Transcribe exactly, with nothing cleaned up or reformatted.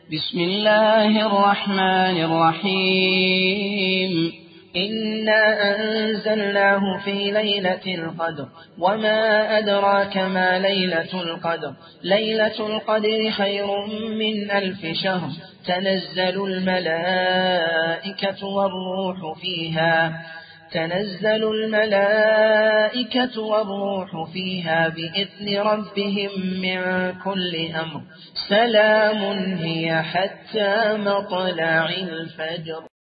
بسم الله الرحمن الرحيم إنا أنزلناه في ليلة القدر وما أدراك ما ليلة القدر ليلة القدر خير من ألف شهر تنزل الملائكة والروح فيها تنزل الملائكة والروح فيها بإذن ربهم من كل أمر سلام هي حتى مطلع الفجر.